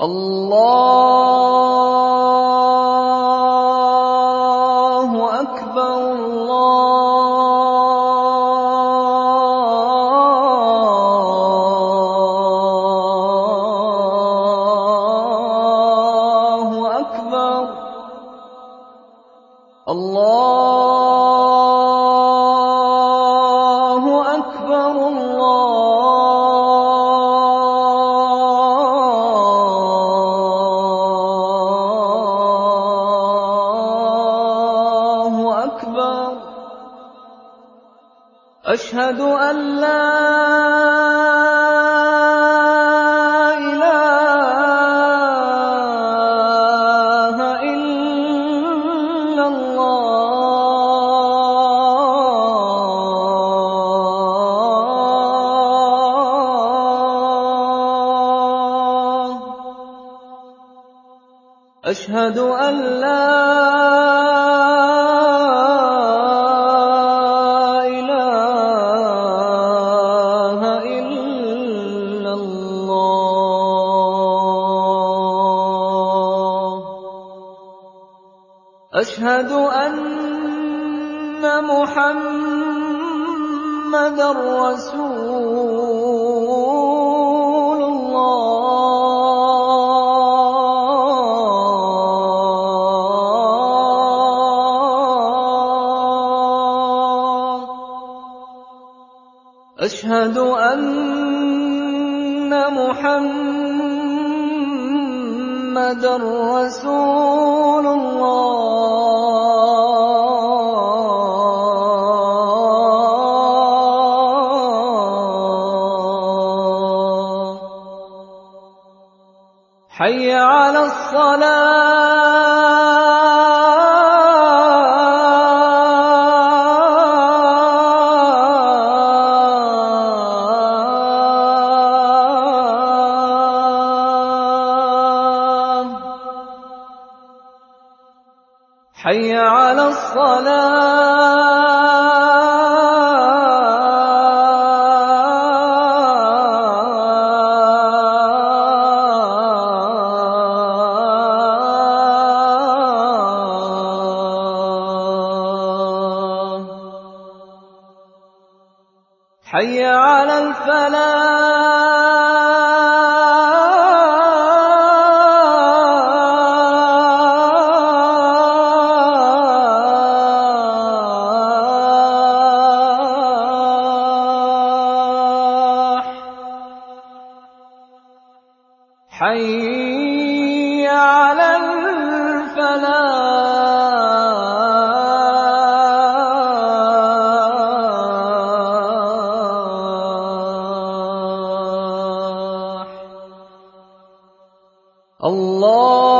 الله أكبر الله أكبر الله أكبر الله أكبر أشهد أن لا إله إلا الله أشهد أن لا إله إلا الله أشهد أن محمدًا رسول الله أشهد أن محمدًا رسول الله حي على الصلاة حي على الصلاة حي على الفلاح حي على الفلاح الله